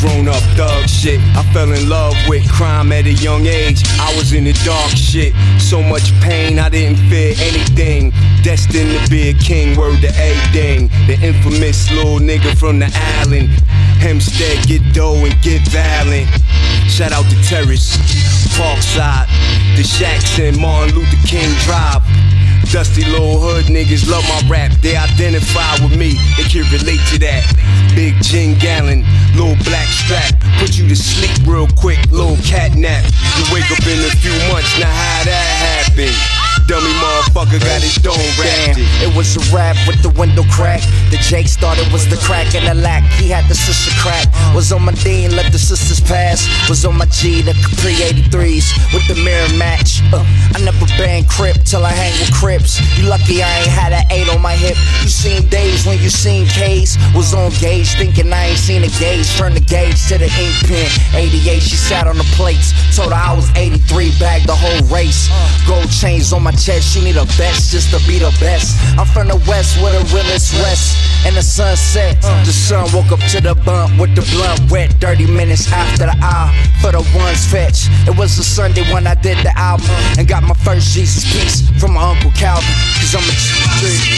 grown up thug shit. I fell in love with crime at a young age. I was in the dark shit. So much pain, I didn't fear anything. Destined to be a king, word to A-Ding. The infamous little nigga from the island. Hempstead, get dough and get violent. Shout out to Terrace, Parkside, the Shacks and Martin Luther King Drive. Dusty little hood niggas love my rap. They identify with me, they can relate to that. Big gin gallon, little black strap. Put you to sleep real quick, little cat nap. You wake up in a few months, now how that happened? Dummy motherfucker got his dome wrapped. It was a rap with the window crack. The Jake started was the crack and the lack. He had the sister crack. Was on my D and let the sisters pass. Was on my G, the Capri 83s with the mirror match. I never banned Crip till I hang with Crips. You lucky I ain't had an 8 on my hip. You seen days when you seen K's. Was on gauge thinking I ain't seen a gauge. Turn the gauge to the ink pen. 88, she sat on the plates. Told her I was 83, bagged the whole race. Gold chains on my chest, you need a vest just to be the best. I'm from the west where the realest rest. And the sun set, the sun woke up to the bump with the blunt wet. 30 minutes after the hour for the ones fetch. It was a Sunday when I did the album and got my first Jesus piece from my Uncle Calvin. Cause I'm a G.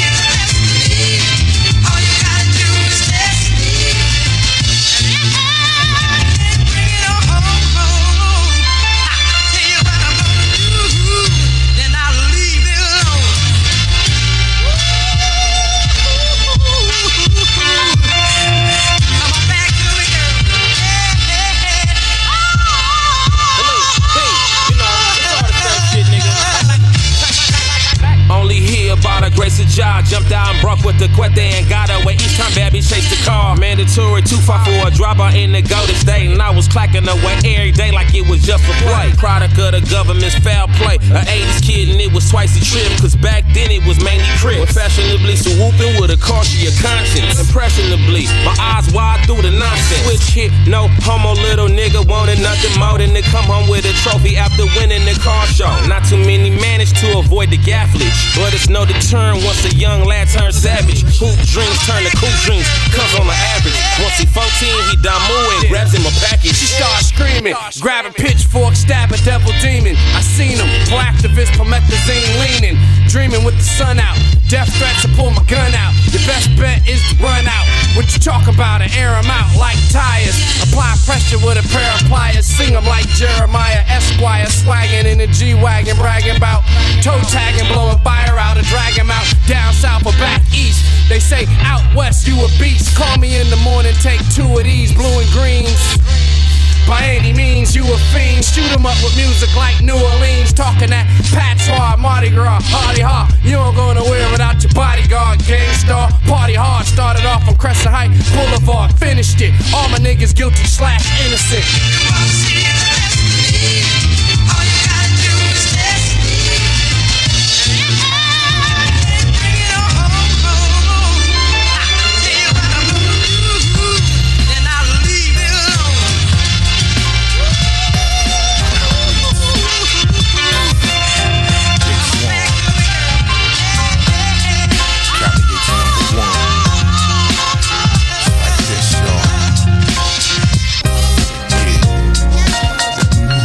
About a grace of job, jumped out and broke with the Quete and got away. Each time baby chased the car, mandatory 2-5 for a driver in the Golden State, and I was clacking away every day like it was just a play. Product of the government's foul play. An 80s kid and it was twice the trip, cause back then it was mainly crib. Fashionably swooping with a caution your conscience. Impressionably, my eyes wide through the nonsense. Switch hit, no homo, little nigga wanted nothing more than to come home with a trophy after winning the car show. Not too many managed to avoid the gafflage, but it's no deterrent once a young lad turns savage. Hoop dreams turn to cool dreams, cause on the average, once he 14, he done moving, grabs him a package. She starts screaming, grabbing pitchfork, stabbing devil demon. I seen him, pro activist, promethazine leaning, dreaming with the sun out. Death threats to pull my gun out. Your best bet is to run out. What you talk about and air them out like tires. Apply pressure with a pair of pliers. Sing them like Jeremiah Esquire, swagging in a G-Wagon, bragging about toe tagging, blowing fire out and drag him out. Down south or back east, they say out west you a beast. Call me in the morning, take 2 of these blue and greens. By any means, you a fiend. Shoot 'em up with music like New Orleans. Talking that patois, Mardi Gras, hardy ha. You don't go nowhere without your bodyguard. Gang star, party hard. Started off on Crescent Heights Boulevard, finished it. All my niggas guilty / innocent.